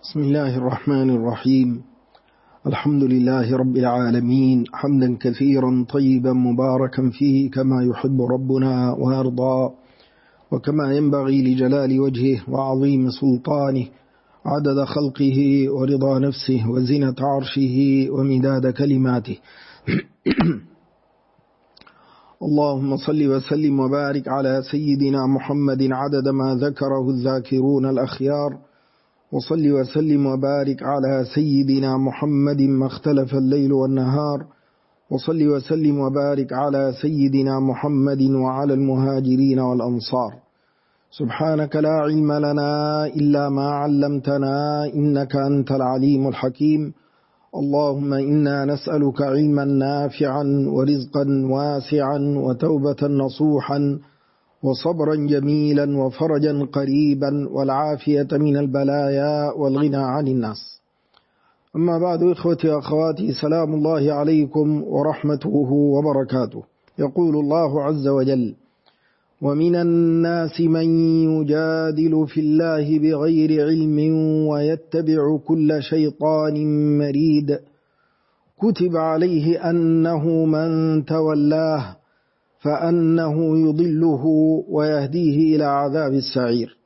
بسم الله الرحمن الرحيم. الحمد لله رب العالمين، حمدا كثيرا طيبا مباركا فيه كما يحب ربنا ويرضى، وكما ينبغي لجلال وجهه وعظيم سلطانه، عدد خلقه ورضا نفسه وزنة عرشه ومداد كلماته. اللهم صل وسلم وبارك على سيدنا محمد عدد ما ذكره الذاكرون الأخيار، وصل وسلم وبارك على سيدنا محمد ما اختلف الليل والنهار، وصل وسلم وبارك على سيدنا محمد وعلى المهاجرين والأنصار. سبحانك لا علم لنا إلا ما علمتنا إنك أنت العليم الحكيم. اللهم إنا نسألك علما نافعا ورزقا واسعا وتوبة نصوحا وصبرا جميلا وفرجا قريبا والعافية من البلايا والغنى عن الناس. أما بعد، إخوتي وأخواتي، سلام الله عليكم ورحمته وبركاته. يقول الله عز وجل: ومن الناس من يجادل في الله بغير علم ويتبع كل شيطان مريد كتب عليه أنه من تولاه فأنه يضله ويهديه إلى عذاب السعير.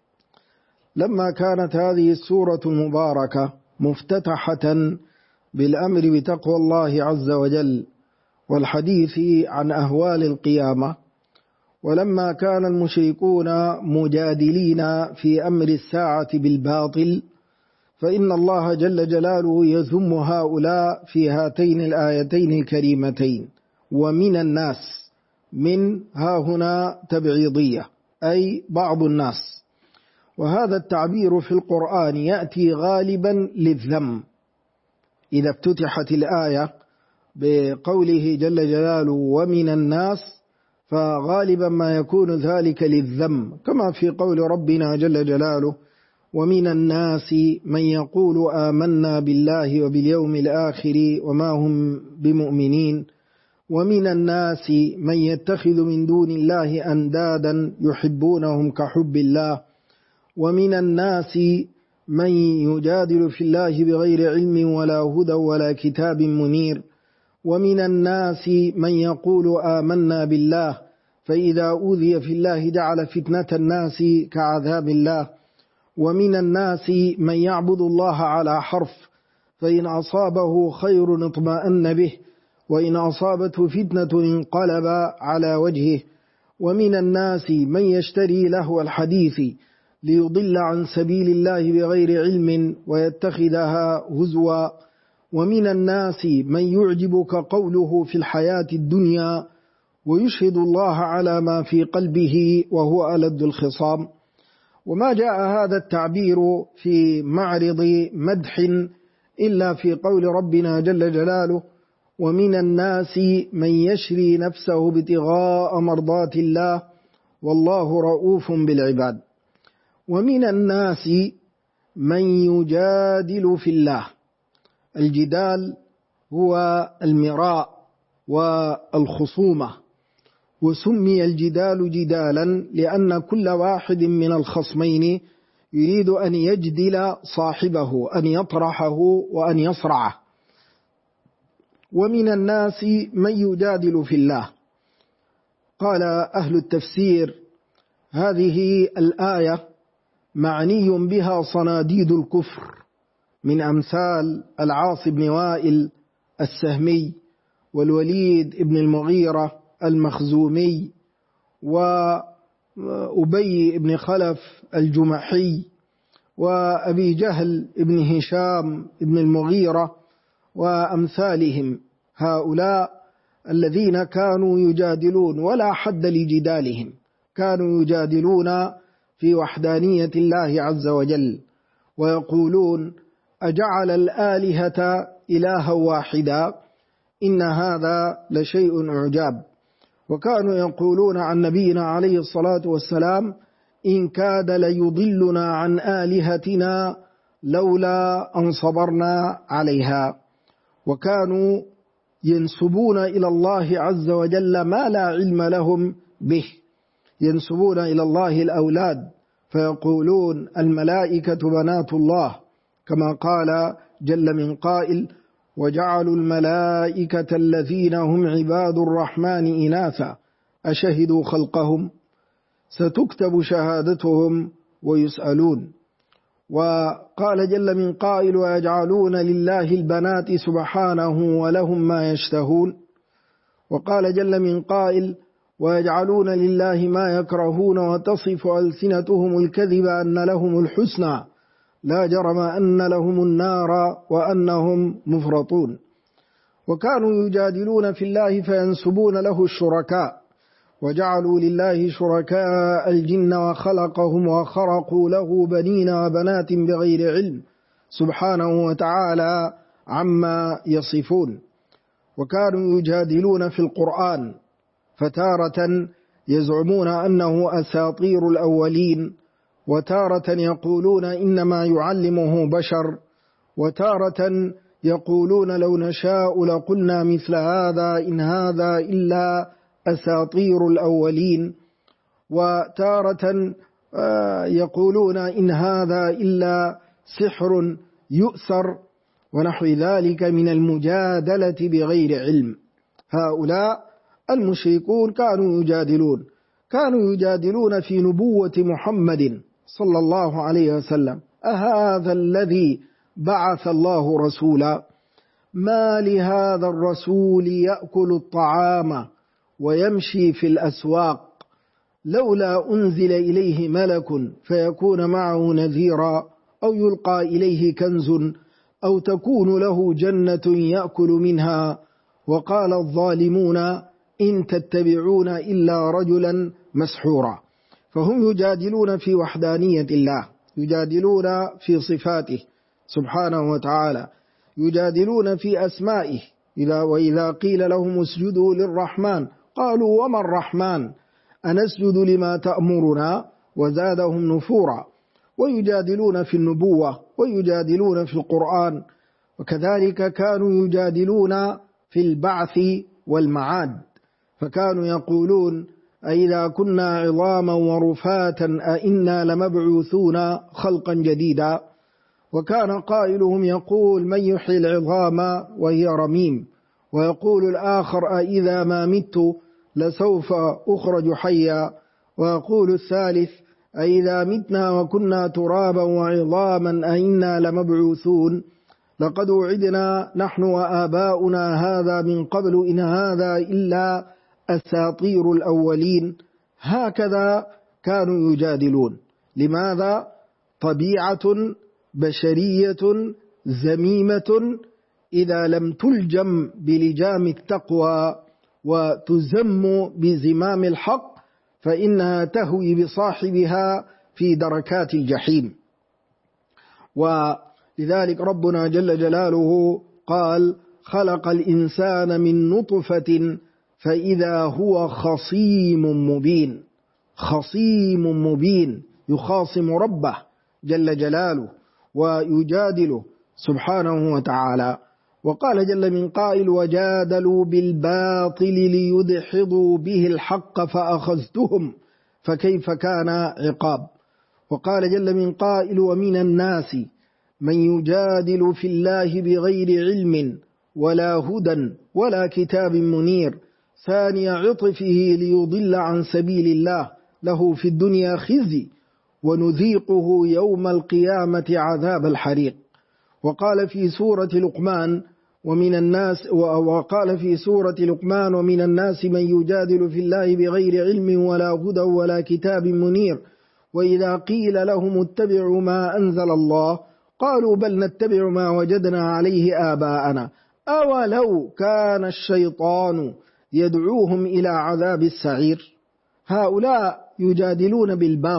لما كانت هذه السورة المباركة مفتتحة بالأمر بتقوى الله عز وجل والحديث عن أهوال القيامة، ولما كان المشركون مجادلين في أمر الساعة بالباطل، فإن الله جل جلاله يذم هؤلاء في هاتين الآيتين الكريمتين. ومن الناس، من ها هنا تبعيضية، أي بعض الناس، وهذا التعبير في القرآن يأتي غالبا للذم. إذا افتتحت الآية بقوله جل جلاله ومن الناس، فغالبا ما يكون ذلك للذم، كما في قول ربنا جل جلاله: ومن الناس من يقول آمنا بالله وباليوم الآخر وما هم بمؤمنين ومن الناس من يتخذ من دون الله أندادا يحبونهم كحب الله ومن الناس من يجادل في الله بغير علم ولا هدى ولا كتاب منير ومن الناس من يقول آمنا بالله فإذا أوذي في الله جعل فتنة الناس كعذاب الله ومن الناس من يعبد الله على حرف فإن أصابه خير اطمأن به وإن أصابته فتنة انقلب على وجهه ومن الناس من يشتري لهو الحديث ليضل عن سبيل الله بغير علم ويتخذها هزوا ومن الناس من يعجبك قوله في الحياة الدنيا ويشهد الله على ما في قلبه وهو ألد الخصام. وما جاء هذا التعبير في معرض مدح إلا في قول ربنا جل جلاله: ومن الناس من يشري نفسه ابتغاء مرضات الله والله رؤوف بالعباد. ومن الناس من يجادل في الله. الجدال هو المراء والخصومة، وسمي الجدال جدالا لأن كل واحد من الخصمين يريد أن يجدل صاحبه، أن يطرحه وأن يصرعه. ومن الناس من يجادل في الله. قال أهل التفسير: هذه الآية معني بها صناديد الكفر من أمثال العاص بن وائل السهمي والوليد بن المغيرة المخزومي وأبي بن خلف الجمحي وأبي جهل بن هشام بن المغيرة وأمثالهم، هؤلاء الذين كانوا يجادلون ولا حد لجدالهم، كانوا يجادلون في وحدانية الله عز وجل ويقولون: أجعل الآلهة إلها واحدا إن هذا لشيء عجاب. وكانوا يقولون عن نبينا عليه الصلاة والسلام: إن كاد ليضلنا عن آلهتنا لولا أن صبرنا عليها. وكانوا ينسبون إلى الله عز وجل ما لا علم لهم به، ينسبون إلى الله الأولاد فيقولون: الملائكة بنات الله، كما قال جل من قائل: وجعلوا الملائكة الذين هم عباد الرحمن إناثا أشهدوا خلقهم ستكتب شهادتهم ويسألون. وقال جل من قائل: ويجعلون لله البنات سبحانه ولهم ما يشتهون. وقال جل من قائل: ويجعلون لله ما يكرهون وتصف ألسنتهم الكذب أن لهم الحسنى لا جرم أن لهم النار وأنهم مفرطون. وكانوا يجادلون في الله فينسبون له الشركاء، وجعلوا لله شركاء الجن وخلقهم وخرقوا له بنين وبنات بغير علم سبحانه وتعالى عما يصفون. وكانوا يجادلون في القرآن، فتارة يزعمون أنه أساطير الأولين، وتارة يقولون إنما يعلمه بشر، وتارة يقولون لو نشاء لقلنا مثل هذا إن هذا إلا أساطير الأولين، وتارة يقولون إن هذا إلا سحر يؤثر ونحو ذلك من المجادلة بغير علم. هؤلاء المشركون كانوا يجادلون في نبوة محمد صلى الله عليه وسلم: أهذا الذي بعث الله رسولا؟ ما لهذا الرسول يأكل الطعام ويمشي في الأسواق، لولا أنزل إليه ملك فيكون معه نذيرا، أو يلقى إليه كنز، أو تكون له جنة يأكل منها. وقال الظالمون إن تتبعون إلا رجلا مسحورا. فهم يجادلون في وحدانية الله، يجادلون في صفاته سبحانه وتعالى، يجادلون في أسمائه. وإذا قيل لهم اسجدوا للرحمن قالوا وما الرحمن أنسجد لما تأمرنا وزادهم نفورا. ويجادلون في النبوة ويجادلون في القرآن. وكذلك كانوا يجادلون في البعث والمعاد، فكانوا يقولون أئذا كنا عظاما ورفاتا أئنا لمبعوثون خلقا جديدا. وكان قائلهم يقول من يحيي العظام وهي رميم، ويقول الآخر أئذا ما مت لسوف أخرج حيا، ويقول الثالث أئذا متنا وكنا ترابا وعظاما أئنا لمبعوثون، لقد وعدنا نحن وآباؤنا هذا من قبل إن هذا إلا أساطير الأولين. هكذا كانوا يجادلون. لماذا؟ طبيعة بشرية ذميمة إذا لم تلجم بلجام التقوى وتزم بزمام الحق فإنها تهوي بصاحبها في دركات الجحيم. ولذلك ربنا جل جلاله قال خلق الإنسان من نطفة فإذا هو خصيم مبين. خصيم مبين، يخاصم ربه جل جلاله ويجادله سبحانه وتعالى. وقال جل من قائل وجادلوا بالباطل ليدحضوا به الحق فأخذتهم فكيف كان عقاب. وقال جل من قائل ومن الناس من يجادل في الله بغير علم ولا هدى ولا كتاب منير ثاني عطفه ليضل عن سبيل الله له في الدنيا خزي ونذيقه يوم القيامة عذاب الحريق. وقال في سورة لقمان ومن الناس من يجادل في الله بغير علم ولا هدى ولا كتاب منير وإذا قيل لهم اتبعوا ما أنزل الله قالوا بل نتبع ما وجدنا عليه آباءنا أولو كان الشيطان يدعوهم إلى عذاب السعير. هؤلاء يجادلون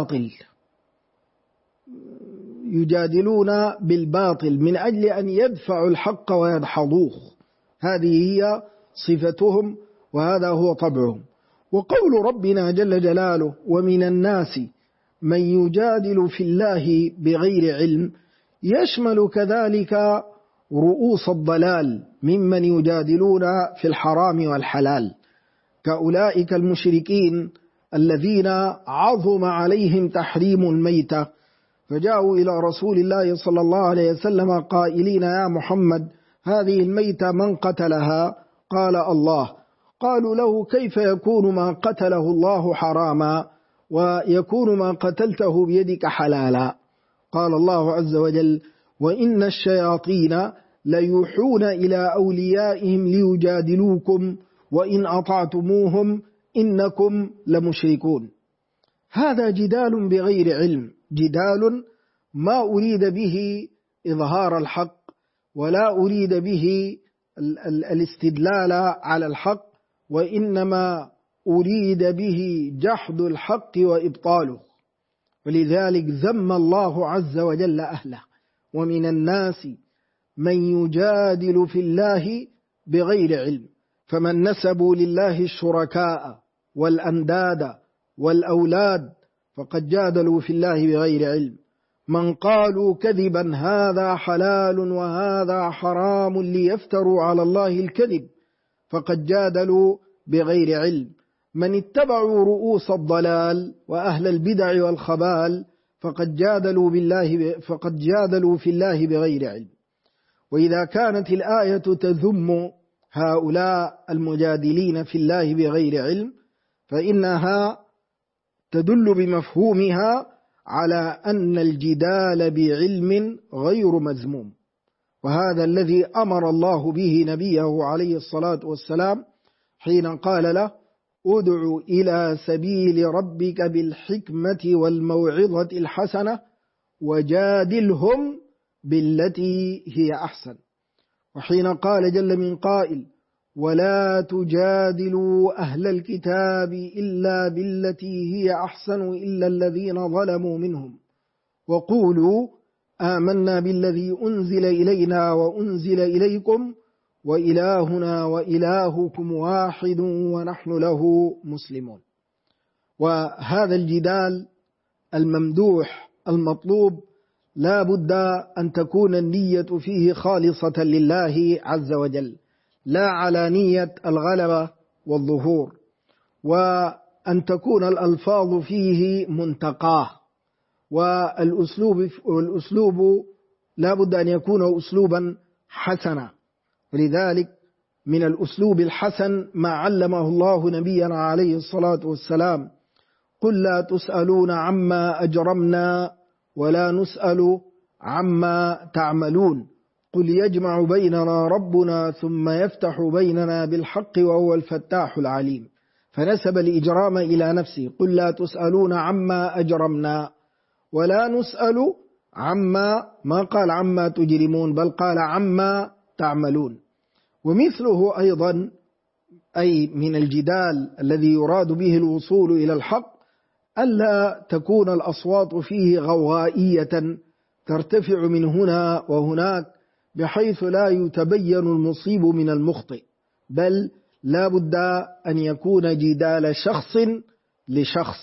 بالباطل من أجل أن يدفعوا الحق ويدحضوه. هذه هي صفتهم وهذا هو طبعهم. وقول ربنا جل جلاله ومن الناس من يجادل في الله بغير علم يشمل كذلك رؤوس الضلال ممن يجادلون في الحرام والحلال كأولئك المشركين الذين عظم عليهم تحريم الميتة فجاءوا إلى رسول الله صلى الله عليه وسلم قائلين: يا محمد، هذه الميتة من قتلها؟ قال: الله. قالوا له: كيف يكون ما قتله الله حراما ويكون ما قتلته بيدك حلالا؟ قال الله عز وجل: وإن الشياطين ليوحون إلى أوليائهم ليجادلوكم وإن أطعتموهم إنكم لمشركون. هذا جدال بغير علم، جدال ما أريد به إظهار الحق ولا أريد به الاستدلال على الحق، وإنما أريد به جحد الحق وإبطاله. ولذلك ذم الله عز وجل أهله: ومن الناس من يجادل في الله بغير علم. فمن نسبوا لله الشركاء والأنداد والأولاد فقد جادلوا في الله بغير علم. من قالوا كذبا هذا حلال وهذا حرام ليفتروا على الله الكذب فقد جادلوا بغير علم. من اتبعوا رؤوس الضلال وأهل البدع والخبال فقد جادلوا في الله بغير علم. وإذا كانت الآية تذم هؤلاء المجادلين في الله بغير علم فإنها تدل بمفهومها على أن الجدال بعلم غير مذموم، وهذا الذي أمر الله به نبيه عليه الصلاة والسلام حين قال له: ادع إلى سبيل ربك بالحكمة والموعظة الحسنة وجادلهم بالتي هي أحسن. وحين قال جل من قائل: ولا تجادلوا أهل الكتاب إلا بالتي هي أحسن إلا الذين ظلموا منهم وقولوا آمنا بالذي أنزل إلينا وأنزل إليكم وإلهنا وإلهكم واحد ونحن له مسلمون. وهذا الجدال الممدوح المطلوب لا بد أن تكون النية فيه خالصة لله عز وجل، لا على نية الغلبة والظهور، وأن تكون الألفاظ فيه منتقاه، والأسلوب لا بد أن يكون أسلوبا حسنا. ولذلك من الأسلوب الحسن ما علمه الله نبينا عليه الصلاة والسلام: قل لا تسألون عما أجرمنا ولا نسأل عما تعملون، قل يجمع بيننا ربنا ثم يفتح بيننا بالحق وهو الفتاح العليم. فنسب الإجرام إلى نفسه: قل لا تسألون عما أجرمنا ولا نسأل عما، ما قال عما تجرمون بل قال عما تعملون. ومثله أيضا أي من الجدال الذي يراد به الوصول إلى الحق ألا تكون الأصوات فيه غوائية ترتفع من هنا وهناك بحيث لا يتبين المصيب من المخطئ، بل لا بد أن يكون جدال شخص لشخص،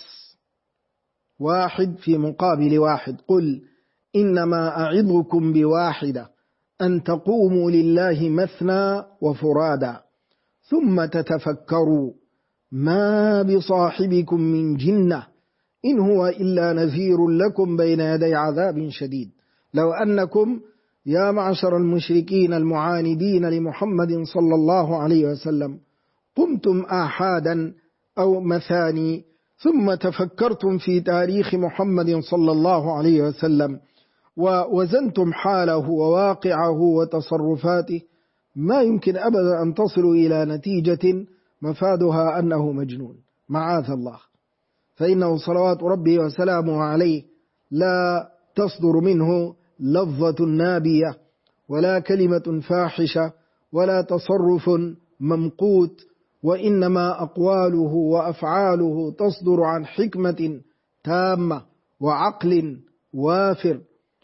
واحد في مقابل واحد. قل إنما أعظكم بواحدة أن تقوموا لله مثنى وفرادا ثم تتفكروا ما بصاحبكم من جنة إن هو إلا نذير لكم بين يدي عذاب شديد. لو أنكم يا معشر المشركين المعاندين لمحمد صلى الله عليه وسلم قمتم آحادا أو مثاني ثم تفكرتم في تاريخ محمد صلى الله عليه وسلم ووزنتم حاله وواقعه وتصرفاته، ما يمكن أبدا أن تصلوا إلى نتيجة مفادها أنه مجنون، معاذ الله. فإنه صلوات ربي وسلامه عليه لا تصدر منه لفظة نابية ولا كلمة فاحشة ولا تصرف ممقوت، وإنما أقواله وأفعاله تصدر عن حكمة تامة وعقل وافر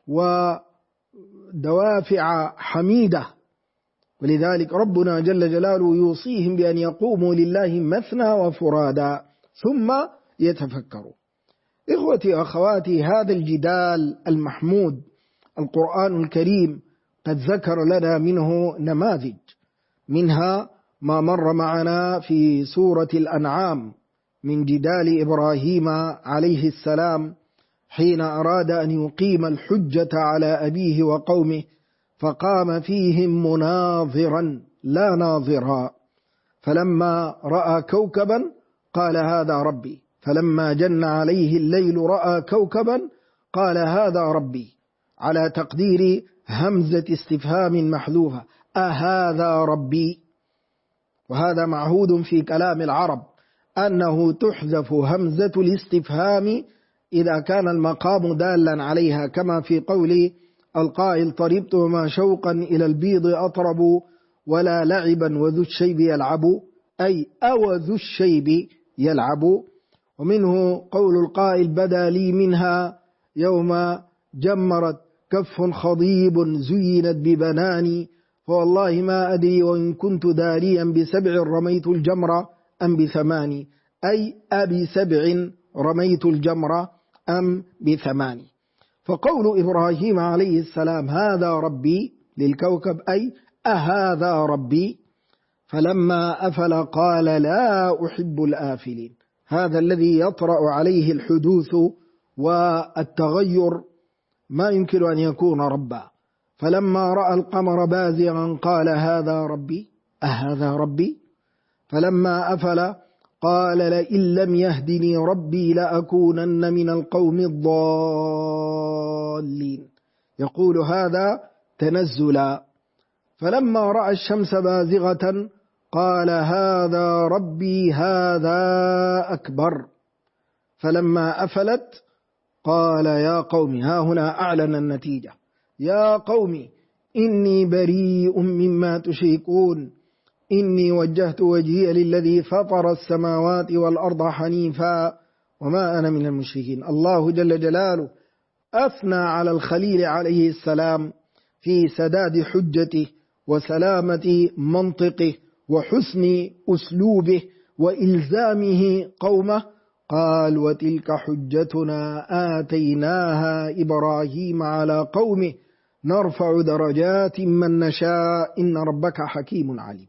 ودوافع حميدة. ولذلك ربنا جل جلاله يوصيهم بأن يقوموا لله مثنى وفرادا ثم يتفكروا. إخوتي أخواتي، هذا الجدال المحمود القرآن الكريم قد ذكر لنا منه نماذج، منها ما مر معنا في سورة الأنعام من جدال إبراهيم عليه السلام حين أراد أن يقيم الحجة على أبيه وقومه، فقام فيهم مناظرا لا ناظرا، فلما رأى كوكبا قال هذا ربي، فلما جن عليه الليل رأى كوكبا قال هذا ربي، على تقدير همزة استفهام محذوفة، أهذا ربي. وهذا معهود في كلام العرب أنه تحذف همزة الاستفهام إذا كان المقام دالا عليها، كما في قول القائل طربت وما شوقا إلى البيض أطرب ولا لعبا وذو الشيب يلعب، أي أو ذو الشيب يلعب. ومنه قول القائل بدا لي منها يوم جمرت كف خضيب زينت ببناني، فوالله ما أدري وإن كنت داريا ب7 رميت الجمر أم ب8، أي أب7 رميت الجمر أم ب8. فقول إبراهيم عليه السلام هذا ربي للكوكب أي أهذا ربي، فلما أفل قال لا أحب الآفلين، هذا الذي يطرأ عليه الحدوث والتغير ما يمكن أن يكون ربا. فلما رأى القمر بازغا قال هذا ربي أهذا ربي، فلما أفل قال لئن لم يهدني ربي لأكونن من القوم الضالين، يقول هذا تنزلا. فلما رأى الشمس بازغة قال هذا ربي هذا أكبر، فلما أفلت قال يا قوم، ها هنا أعلن النتيجة، يا قوم إني بريء مما تشركون إني وجهت وجهي للذي فطر السماوات والأرض حنيفا وما أنا من المشركين. الله جل جلاله أثنى على الخليل عليه السلام في سداد حجته وسلامة منطقه وحسن أسلوبه وإلزامه قومه، قال وتلك حجتنا آتيناها إبراهيم على قومه نرفع درجات من نشاء إن ربك حكيم عليم.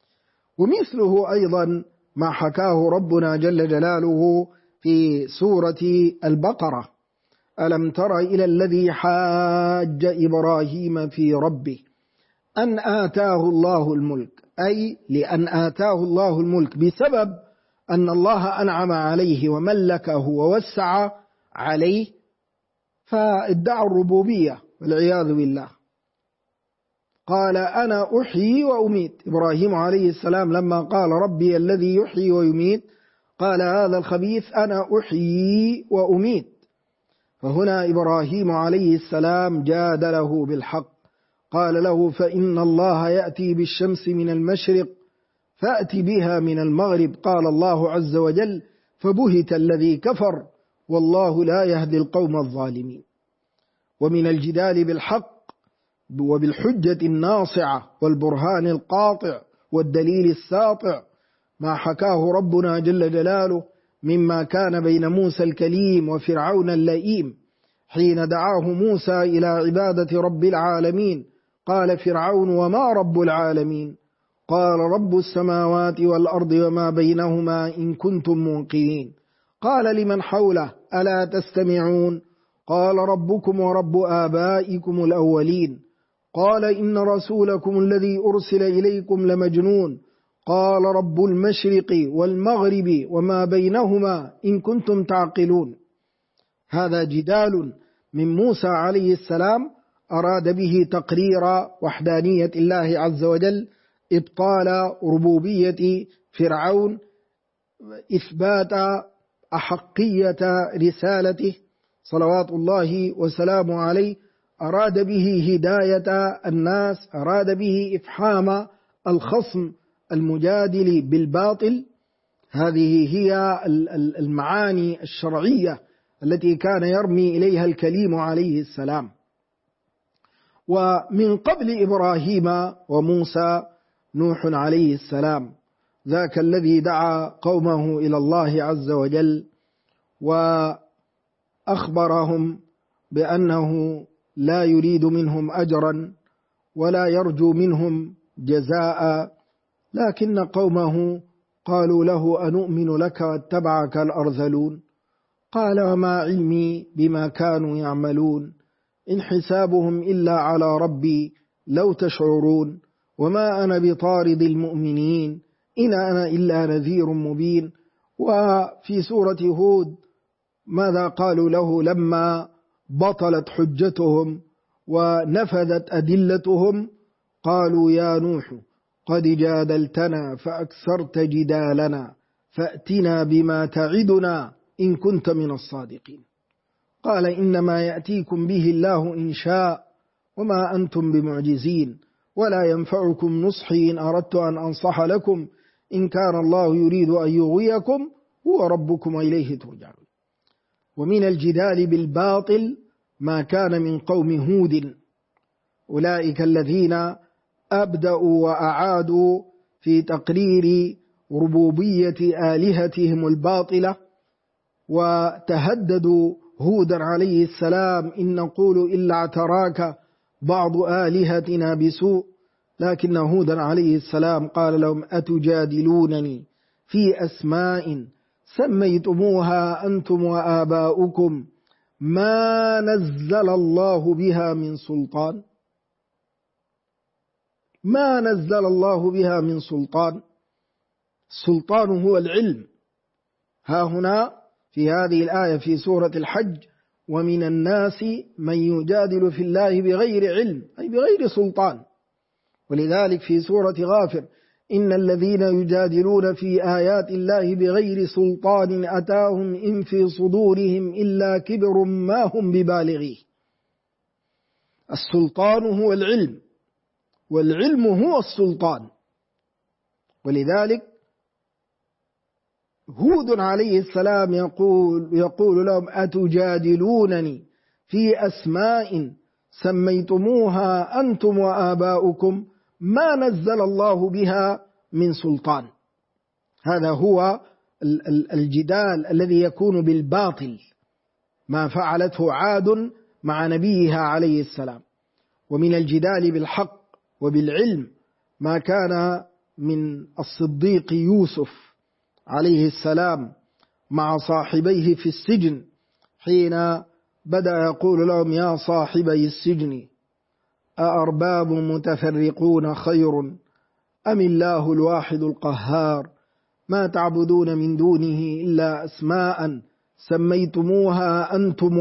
ومثله أيضا ما حكاه ربنا جل جلاله في سورة البقرة، ألم تر إلى الذي حاج إبراهيم في ربه أن آتاه الله الملك، أي لأن آتاه الله الملك بسبب أن الله أنعم عليه وملكه ووسع عليه، فادعى الربوبية والعياذ بالله. قال أنا أحيي وأميت. إبراهيم عليه السلام لما قال ربي الذي يحيي ويميت قال هذا الخبيث أنا أحيي وأميت. فهنا إبراهيم عليه السلام جادله بالحق، قال له فإن الله يأتي بالشمس من المشرق فأت بها من المغرب، قال الله عز وجل فبهت الذي كفر والله لا يهدي القوم الظالمين. ومن الجدال بالحق وبالحجة الناصعة والبرهان القاطع والدليل الساطع ما حكاه ربنا جل جلاله مما كان بين موسى الكليم وفرعون اللئيم، حين دعاه موسى إلى عبادة رب العالمين قال فرعون وما رب العالمين؟ قال رب السماوات والأرض وما بينهما إن كنتم موقنين. قال لمن حوله ألا تستمعون؟ قال ربكم ورب آبائكم الأولين. قال إن رسولكم الذي أرسل إليكم لمجنون. قال رب المشرق والمغرب وما بينهما إن كنتم تعقلون. هذا جدال من موسى عليه السلام أراد به تقرير وحدانية الله عز وجل، إبطال ربوبية فرعون، إثبات أحقية رسالته صلوات الله وسلامه عليه، أراد به هداية الناس، أراد به إفحام الخصم المجادل بالباطل. هذه هي المعاني الشرعية التي كان يرمي إليها الكليم عليه السلام. ومن قبل إبراهيم وموسى نوح عليه السلام، ذاك الذي دعا قومه إلى الله عز وجل وأخبرهم بأنه لا يريد منهم أجرا ولا يرجو منهم جزاء، لكن قومه قالوا له أنؤمن لك واتبعك الأرذلون. قال وما علمي بما كانوا يعملون إن حسابهم إلا على ربي لو تشعرون وما أنا بطارد المؤمنين إن أنا إلا نذير مبين. وفي سورة هود ماذا قالوا له لما بطلت حجتهم ونفذت أدلتهم؟ قالوا يا نوح قد جادلتنا فأكثرت جدالنا فأتنا بما تعدنا إن كنت من الصادقين. قال إنما يأتيكم به الله إن شاء وما أنتم بمعجزين ولا ينفعكم نصحي إن أردت أن أنصح لكم إن كان الله يريد أن يغويكم هو ربكم وإليه ترجعون. ومن الجدال بالباطل ما كان من قوم هود، أولئك الذين أبدأوا وأعادوا في تقرير ربوبية آلهتهم الباطلة، وتهددوا هودا عليه السلام إن نقول إلا اعتراك بعض آلهتنا بسوء، لكن هودا عليه السلام قال لهم أتجادلونني في أسماء سميتموها أنتم وآباؤكم ما نزل الله بها من سلطان، ما نزل الله بها من سلطان. السلطان هو العلم. ها هنا في هذه الآية في سورة الحج ومن الناس من يجادل في الله بغير علم أي بغير سلطان. ولذلك في سورة غافر إن الذين يجادلون في آيات الله بغير سلطان أتاهم إن في صدورهم إلا كبر ما هم ببالغيه. السلطان هو العلم والعلم هو السلطان. ولذلك هود عليه السلام يقول لهم أتجادلونني في أسماء سميتموها أنتم وآباؤكم ما نزل الله بها من سلطان. هذا هو الجدال الذي يكون بالباطل، ما فعلته عاد مع نبيها عليه السلام. ومن الجدال بالحق وبالعلم ما كان من الصديق يوسف عليه السلام مع صاحبيه في السجن، حين بدأ يقول لهم يا صاحبي السجن أأرباب متفرقون خير أم الله الواحد القهار ما تعبدون من دونه إلا أسماء سميتموها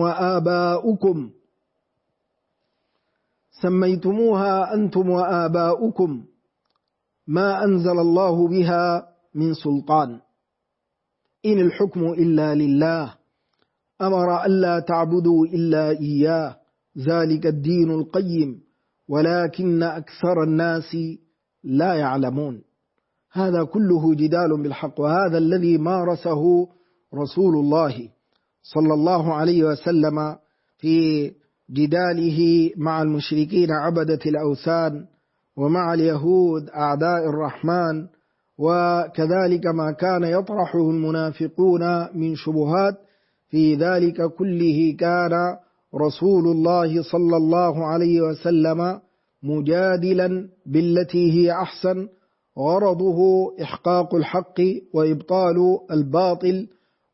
أنتم وآباؤكم ما أنزل الله بها من سلطان إن الحكم إلا لله أمر ألا تعبدوا إلا إياه ذلك الدين القيم ولكن أكثر الناس لا يعلمون. هذا كله جدال بالحق، وهذا الذي مارسه رسول الله صلى الله عليه وسلم في جداله مع المشركين عبدة الأوثان ومع اليهود أعداء الرحمن، وكذلك ما كان يطرحه المنافقون من شبهات. في ذلك كله كان رسول الله صلى الله عليه وسلم مجادلا بالتي هي أحسن، غرضه إحقاق الحق وإبطال الباطل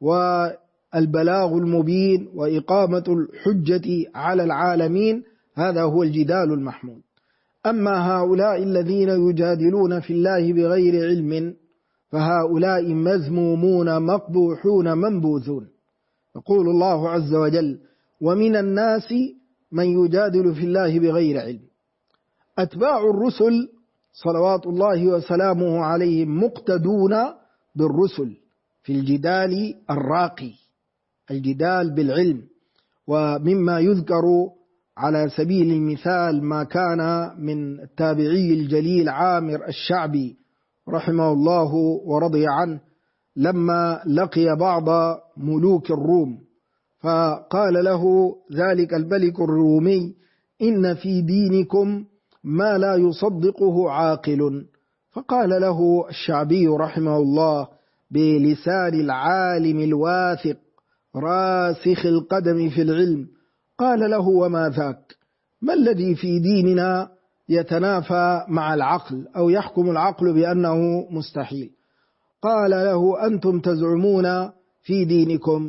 والبلاغ المبين وإقامة الحجة على العالمين. هذا هو الجدال المحمود. أما هؤلاء الذين يجادلون في الله بغير علم فهؤلاء مذمومون مقبوحون منبوذون. يقول الله عز وجل ومن الناس من يجادل في الله بغير علم. أتباع الرسل صلوات الله وسلامه عليهم مقتدون بالرسل في الجدال الراقي، الجدال بالعلم. ومما يذكر على سبيل المثال ما كان من التابعي الجليل عامر الشعبي رحمه الله ورضي عنه، لما لقي بعض ملوك الروم فقال له ذلك الملك الرومي إن في دينكم ما لا يصدقه عاقل. فقال له الشعبي رحمه الله بلسان العالم الواثق راسخ القدم في العلم، قال له وما ذاك؟ ما الذي في ديننا يتنافى مع العقل أو يحكم العقل بأنه مستحيل؟ قال له أنتم تزعمون في دينكم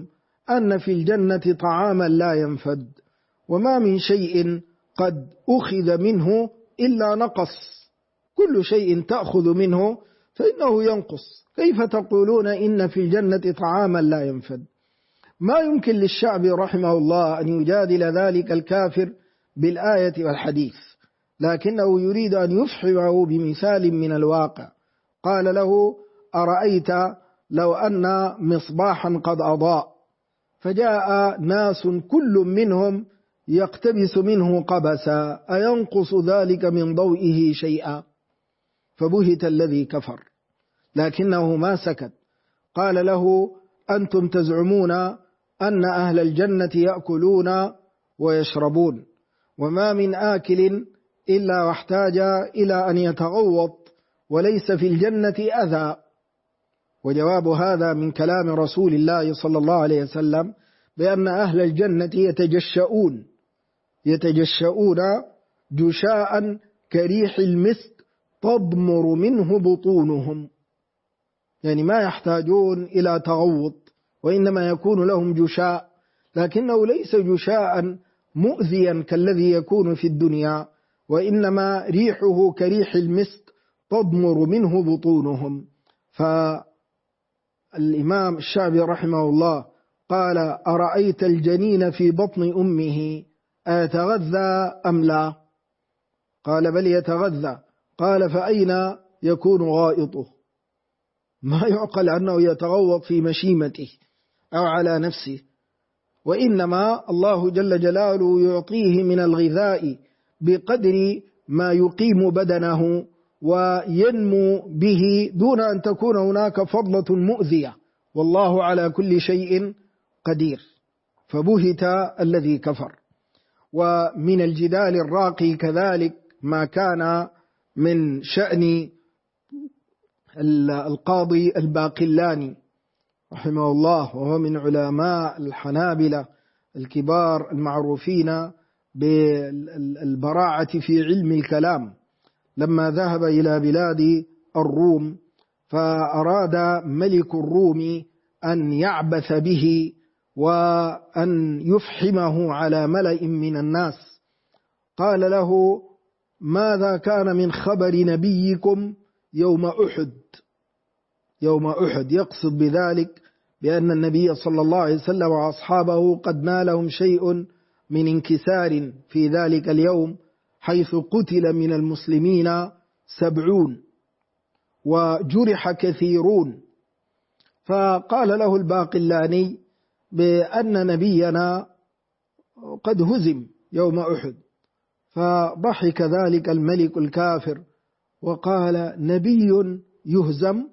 أن في الجنة طعاما لا ينفد، وما من شيء قد أخذ منه إلا نقص، كل شيء تأخذ منه فإنه ينقص، كيف تقولون إن في الجنة طعاما لا ينفد؟ ما يمكن للشعب رحمه الله أن يجادل ذلك الكافر بالآية والحديث، لكنه يريد أن يفحمه بمثال من الواقع. قال له: أرأيت لو أن مصباحا قد أضاء، فجاء ناس كل منهم يقتبس منه قبسا، أينقص ذلك من ضوئه شيئا؟ فبهت الذي كفر، لكنه ما سكت. قال له: أنتم تزعمون أن أهل الجنة يأكلون ويشربون، وما من آكل إلا واحتاج إلى أن يتغوط، وليس في الجنة أذى. وجواب هذا من كلام رسول الله صلى الله عليه وسلم بأن أهل الجنة يتجشؤون جشاء كريح المسك تضمر منه بطونهم، يعني ما يحتاجون إلى تغوط، وإنما يكون لهم جشاء، لكنه ليس جشاء مؤذيا كالذي يكون في الدنيا، وإنما ريحه كريح المسك تضمر منه بطونهم. فالإمام الشعبي رحمه الله قال: أرأيت الجنين في بطن أمه أيتغذى أم لا؟ قال: بل يتغذى. قال: فأين يكون غائطه؟ ما يعقل أنه يتغوط في مشيمته أو على نفسه، وإنما الله جل جلاله يعطيه من الغذاء بقدر ما يقيم بدنه وينمو به دون أن تكون هناك فضلة مؤذية، والله على كل شيء قدير. فبهت الذي كفر. ومن الجدال الراقي كذلك ما كان من شأن القاضي الباقلاني رحمه الله، وهو من علماء الحنابلة الكبار المعروفين بالبراعة في علم الكلام، لما ذهب إلى بلاد الروم فأراد ملك الروم أن يعبث به وأن يفحمه على ملأ من الناس. قال له: ماذا كان من خبر نبيكم يوم أحد؟ يوم أحد يقصد بذلك بأن النبي صلى الله عليه وسلم وأصحابه قد نالهم شيء من انكسار في ذلك اليوم، حيث قتل من المسلمين 70 وجرح كثيرون. فقال له الباقلاني بأن نبينا قد هزم يوم أحد، فضحك ذلك الملك الكافر وقال: نبي يهزم؟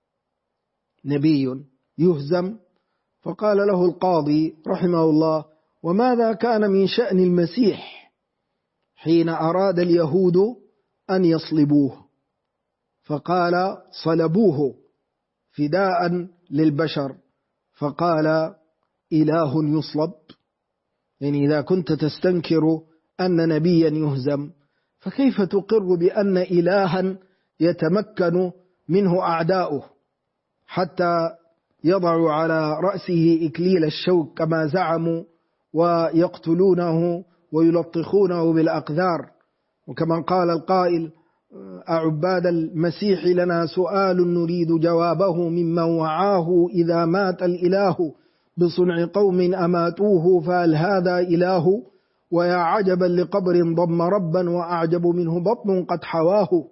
نبي يهزم؟ فقال له القاضي رحمه الله: وماذا كان من شأن المسيح حين أراد اليهود أن يصلبوه؟ فقال: صلبوه فداء للبشر. فقال: إله يصلب؟ يعني إذا كنت تستنكر أن نبيا يهزم، فكيف تقر بأن إلها يتمكن منه أعداؤه حتى يضع على رأسه إكليل الشوك كما زعموا ويقتلونه ويلطخونه بالأقذار؟ وكما قال القائل: أعباد المسيح لنا سؤال نريد جوابه ممن وعاه، إذا مات الإله بصنع قوم أماتوه فهل هذا إله؟ ويا عجبا لقبر ضم ربا وأعجب منه بطن قد حواه.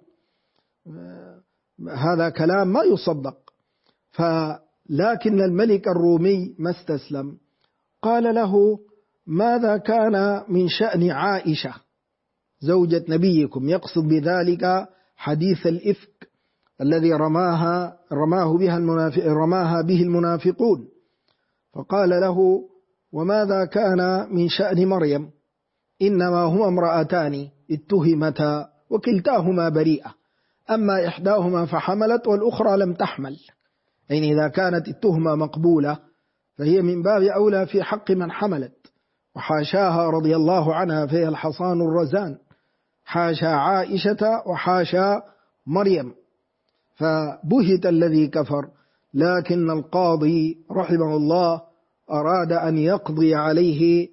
هذا كلام ما يصدق. لكن الملك الرومي ما استسلم، قال له: ماذا كان من شأن عائشة زوجة نبيكم؟ يقصد بذلك حديث الإفك الذي رماها به المنافقون. فقال له: وماذا كان من شأن مريم؟ إنما هما امرأتان اتهمتا وكلتاهما بريئة، أما إحداهما فحملت والأخرى لم تحمل. يعني إذا كانت التهمة مقبولة فهي من باب أولى في حق من حملت، وحاشاها رضي الله عنها، فهي الحصان الرزان، حاشا عائشة وحاشا مريم. فبهت الذي كفر. لكن القاضي رحمه الله أراد أن يقضي عليه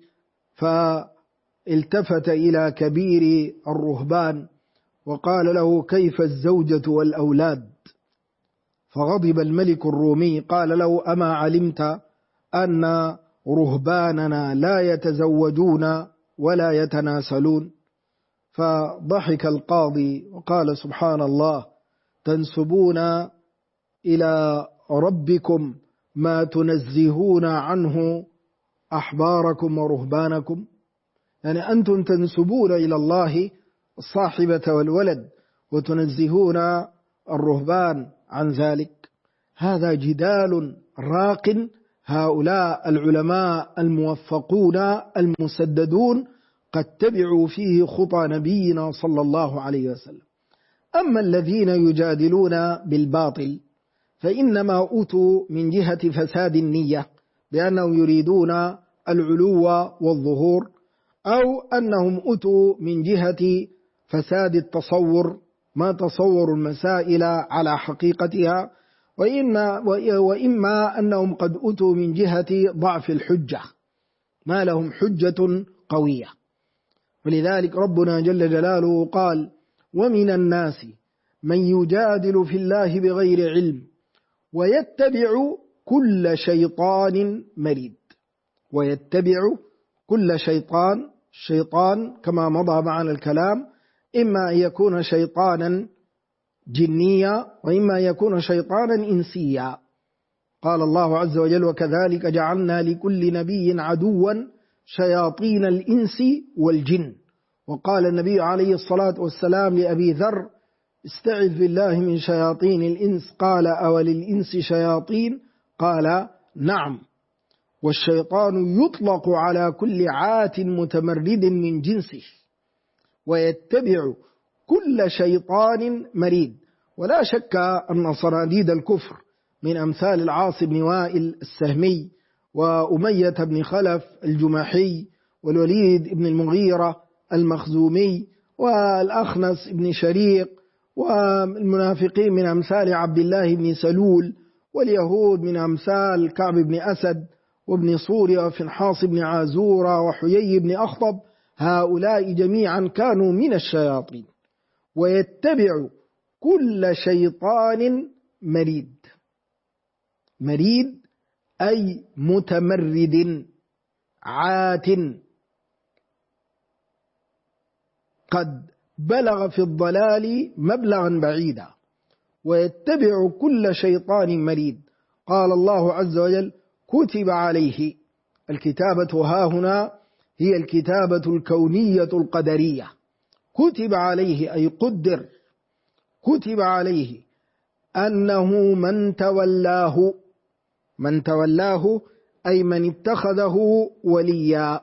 فالتفت إلى كبير الرهبان وقال له: كيف الزوجة والأولاد؟ فغضب الملك الرومي قال له: أما علمت أن رهباننا لا يتزوجون ولا يتناسلون؟ فضحك القاضي وقال: سبحان الله، تنسبون إلى ربكم ما تنزهون عنه أحباركم ورهبانكم. يعني أنتم تنسبون إلى الله الصاحبة والولد وتنزهون الرهبان عن ذلك. هذا جدال راق. هؤلاء العلماء الموفقون المسددون قد تبعوا فيه خطى نبينا صلى الله عليه وسلم. أما الذين يجادلون بالباطل فإنما أوتوا من جهة فساد النية بأنهم يريدون العلو والظهور، أو أنهم أتوا من جهة فساد التصور، ما تصوروا المسائل على حقيقتها، وإما أنهم قد أتوا من جهة ضعف الحجة، ما لهم حجة قوية. ولذلك ربنا جل جلاله قال: ومن الناس من يجادل في الله بغير علم ويتبع كل شيطان مريد. ويتبع كل شيطان كما مضى معنا الكلام، إما أن يكون شيطانا جنيا وإما أن يكون شيطانا إنسيا. قال الله عز وجل: وكذلك جعلنا لكل نبي عدوا شياطين الإنس والجن. وقال النبي عليه الصلاة والسلام لأبي ذر: استعذ بالله من شياطين الإنس. قال: أوللإنس شياطين؟ قال: نعم. والشيطان يطلق على كل عات متمرد من جنسه. ويتبع كل شيطان مريد. ولا شك أن صناديد الكفر من أمثال العاص بن وائل السهمي وأمية بن خلف الجمحي والوليد بن المغيرة المخزومي والأخنس بن شريق، والمنافقين من أمثال عبد الله بن سلول، واليهود من أمثال كعب بن أسد وابن صوريا وفنحاص بن عازورة وحيي بن أخطب. هؤلاء جميعا كانوا من الشياطين. ويتبع كل شيطان مريد. مريد أي متمرد عات قد بلغ في الضلال مبلغا بعيدا. ويتبع كل شيطان مريد. قال الله عز وجل: كتب عليه. الكتابة هاهنا هي الكتابة الكونية القدرية. كتب عليه أي قدر. كتب عليه أنه من تولاه. من تولاه أي من اتخذه وليا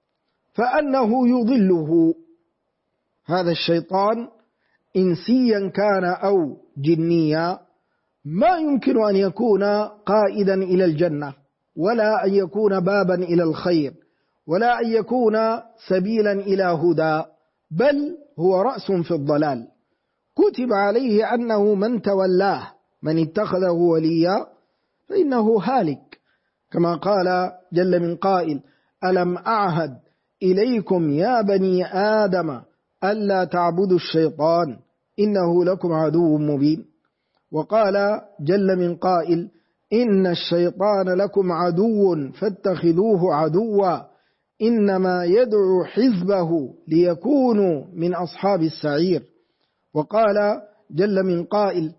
فأنه يضله. هذا الشيطان إنسيا كان أو جنيا ما يمكن أن يكون قائدا إلى الجنة، ولا أن يكون بابا إلى الخير، ولا أن يكون سبيلا إلى هدى، بل هو رأس في الضلال. كتب عليه أنه من تولاه، من اتخذه وليا، فإنه هالك، كما قال جل من قائل: ألم أعهد إليكم يا بني آدم ألا تعبدوا الشيطان إنه لكم عدو مبين. وقال جل من قائل: إن الشيطان لكم عدو فاتخذوه عدوا إنما يدعو حزبه ليكونوا من أصحاب السعير. وقال جل من قائل: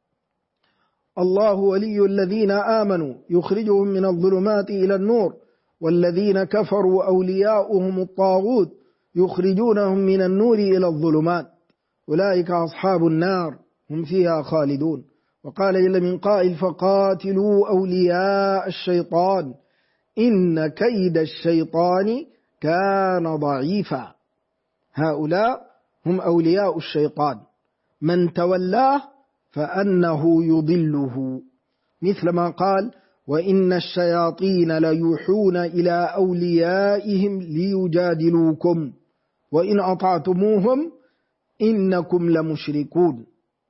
الله ولي الذين آمنوا يخرجهم من الظلمات إلى النور والذين كفروا أولياؤهم الطاغوت يخرجونهم من النور إلى الظلمات أولئك أصحاب النار هم فيها خالدون. وقال جل من قائل: فقاتلوا أولياء الشيطان إن كيد الشيطان كان ضعيفا. هؤلاء هم أولياء الشيطان، من تولاه فأنه يضله، مثل ما قال: وإن الشياطين ليوحون إلى أوليائهم ليجادلوكم وإن أطعتموهم إنكم لمشركون.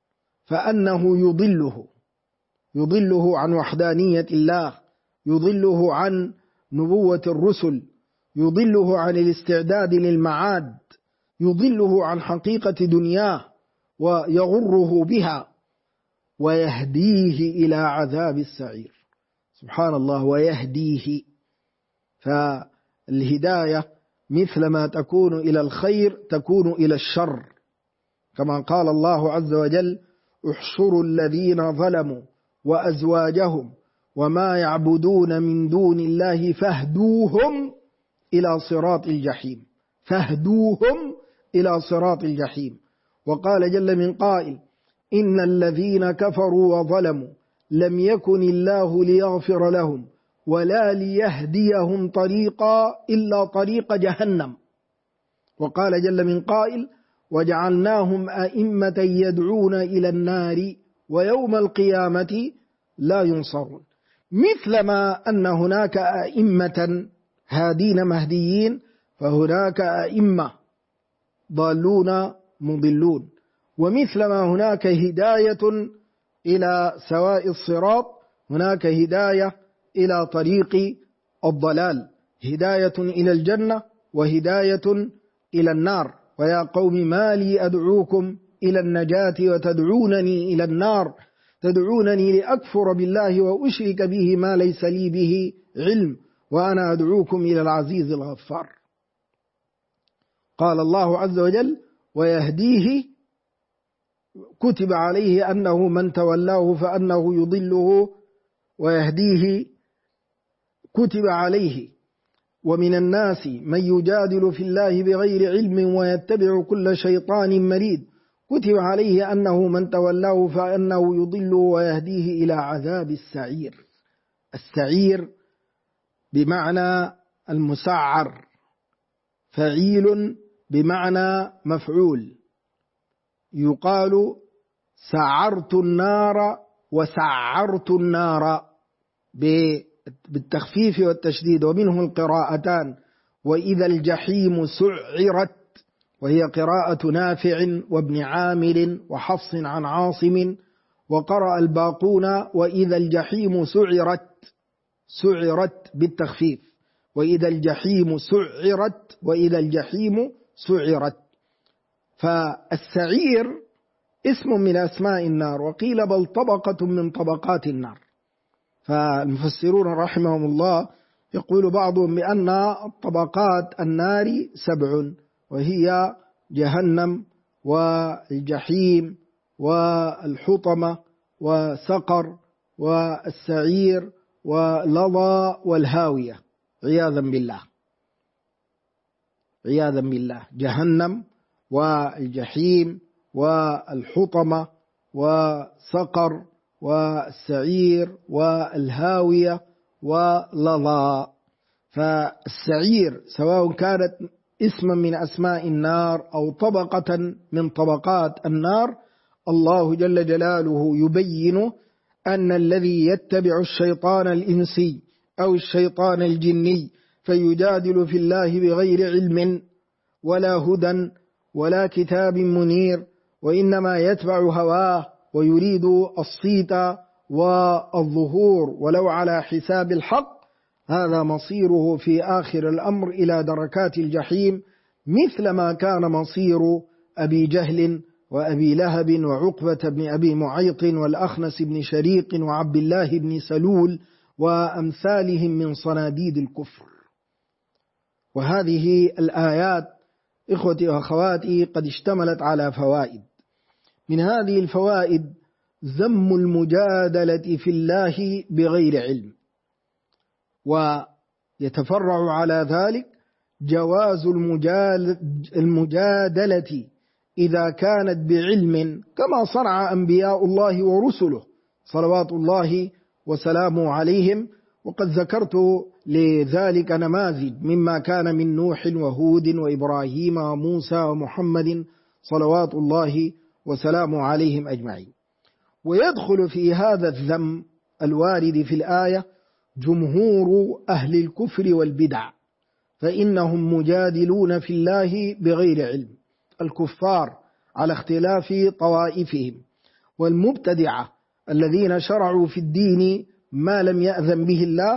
فأنه يضله عن وحدانية الله، يضله عن نبوة الرسل، يضله عن الاستعداد للمعاد، يضله عن حقيقة دنياه ويغره بها، ويهديه إلى عذاب السعير. سبحان الله، ويهديه. فالهداية مثلما تكون إلى الخير تكون إلى الشر، كما قال الله عز وجل: احشروا الذين ظلموا وأزواجهم وما يعبدون من دون الله فاهدوهم إلى صراط الجحيم، فاهدوهم إلى صراط الجحيم. وقال جل من قائل: إن الذين كفروا وظلموا لم يكن الله ليغفر لهم ولا ليهديهم طريقا إلا طريق جهنم. وقال جل من قائل: وجعلناهم أئمة يدعون إلى النار ويوم القيامة لا ينصرون. مثلما أن هناك أئمة هادين مهديين، فهناك أئمة ضالون مضلون. ومثلما هناك هداية إلى سواء الصراط، هناك هداية إلى طريق الضلال، هداية إلى الجنة وهداية إلى النار. ويا قوم ما لي أدعوكم إلى النجاة وتدعونني إلى النار، تدعونني لأكفر بالله وأشرك به ما ليس لي به علم وأنا أدعوكم إلى العزيز الغفار. قال الله عز وجل: ويهديه، كتب عليه أنه من تولاه فأنه يضله ويهديه، كتب عليه. ومن الناس من يجادل في الله بغير علم ويتبع كل شيطان مريد، كتب عليه أنه من تولاه فأنه يضله ويهديه إلى عذاب السعير. السعير بمعنى المسعر، فعيل بمعنى مفعول. يقال سعرت النار وسعرت النار بالتخفيف والتشديد، ومنه القراءتان: وإذا الجحيم سعرت، وهي قراءة نافع وابن عامر وحفص عن عاصم. وقرأ الباقون: وإذا الجحيم سعرت، سعرت بالتخفيف، وإذا الجحيم سعرت، وإذا الجحيم سعرت. فالسعير اسم من أسماء النار، وقيل بل طبقة من طبقات النار. فالمفسرون رحمهم الله يقول بعضهم بأن طبقات النار 7، وهي جهنم والجحيم والحطمة وسقر والسعير ولظى والهاوية، عياذا بالله، عياذا بالله. جهنم والجحيم والحطمة وسقر والسعير والهاوية ولظى. فالسعير سواء كانت اسما من أسماء النار أو طبقة من طبقات النار، الله جل جلاله يبين أن الذي يتبع الشيطان الإنسي أو الشيطان الجني فيجادل في الله بغير علم ولا هدى ولا كتاب منير، وإنما يتبع هواه ويريد الصيت والظهور ولو على حساب الحق، هذا مصيره في آخر الأمر إلى دركات الجحيم، مثل ما كان مصير أبي جهل وأبي لهب وعقبة بن أبي معيط والأخنس بن شريق وعبد الله بن سلول وأمثالهم من صناديد الكفر. وهذه الآيات إخوتي وأخواتي قد اشتملت على فوائد. من هذه الفوائد ذم المجادلة في الله بغير علم، ويتفرع على ذلك جواز المجادلة إذا كانت بعلم، كما صنع أنبياء الله ورسله صلوات الله وسلامه عليهم. وقد ذكرت لذلك نماذج مما كان من نوح وهود وإبراهيم وموسى ومحمد صلوات الله وسلامه عليهم أجمعين. ويدخل في هذا الذم الوارد في الآية جمهور أهل الكفر والبدع، فإنهم مجادلون في الله بغير علم، الكفار على اختلاف طوائفهم، والمبتدعة الذين شرعوا في الدين ما لم يأذن به الله،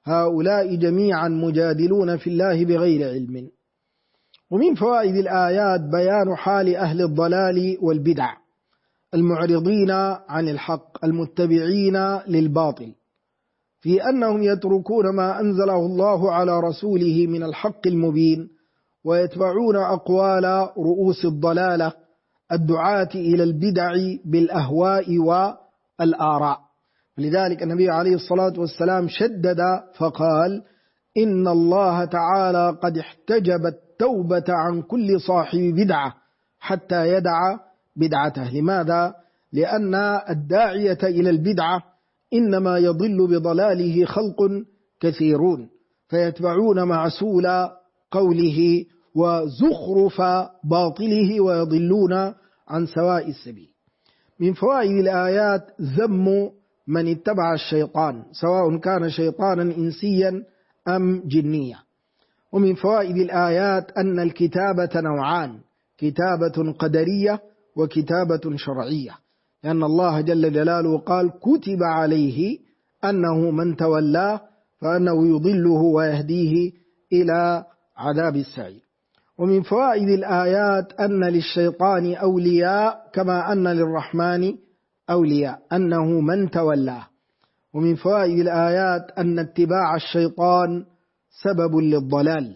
هؤلاء جميعا مجادلون في الله بغير علم. ومن فوائد الآيات بيان حال أهل الضلال والبدع المعرضين عن الحق المتبعين للباطل، في أنهم يتركون ما أنزله الله على رسوله من الحق المبين ويتبعون أقوال رؤوس الضلالة الدعاة إلى البدع بالأهواء والآراء. لذلك النبي عليه الصلاة والسلام شدد فقال: إن الله تعالى قد احتجب التوبة عن كل صاحب بدعة حتى يدع بدعته. لماذا؟ لأن الداعية إلى البدعة إنما يضل بضلاله خلق كثيرون، فيتبعون معسول قوله وزخرف باطله ويضلون عن سواء السبيل. من فوائد الآيات ذم من اتبع الشيطان، سواء كان شيطانا إنسيا أم جنيا. ومن فوائد الآيات أن الكتابة نوعان: كتابة قدرية وكتابة شرعية، لأن الله جل جلاله قال: كتب عليه أنه من تولاه فأنه يضله ويهديه إلى عذاب السعير. ومن فوائد الآيات أن للشيطان أولياء كما أن للرحمن أولياء، أنه من تولاه. ومن فوائد الآيات أن اتباع الشيطان سبب للضلال،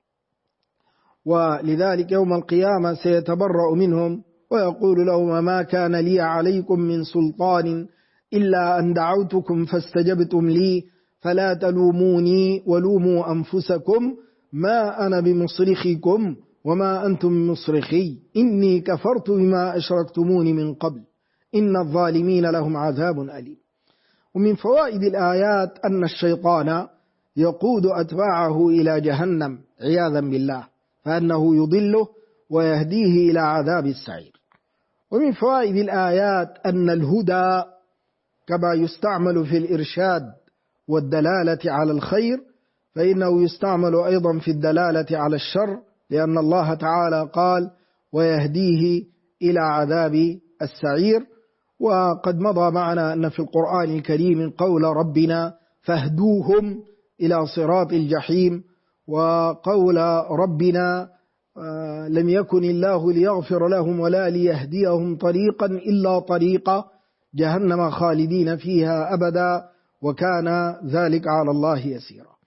ولذلك يوم القيامة سيتبرأ منهم ويقول لهم: ما كان لي عليكم من سلطان إلا أن دعوتكم فاستجبتم لي فلا تلوموني ولوموا أنفسكم ما أنا بمصرخكم وما أنتم بمصرخي إني كفرت بما أشركتموني من قبل إن الظالمين لهم عذاب أليم. ومن فوائد الآيات أن الشيطان يقود أتباعه إلى جهنم عياذا بالله، فأنه يضله ويهديه إلى عذاب السعير. ومن فوائد الآيات أن الهدى كما يستعمل في الإرشاد والدلالة على الخير فإنه يستعمل أيضا في الدلالة على الشر، لأن الله تعالى قال: ويهديه إلى عذاب السعير. وقد مضى معنا أن في القرآن الكريم قول ربنا: فاهدوهم إلى صراط الجحيم، وقول ربنا: لم يكن الله ليغفر لهم ولا ليهديهم طريقا إلا طريق جهنم خالدين فيها أبدا وكان ذلك على الله يسيرا.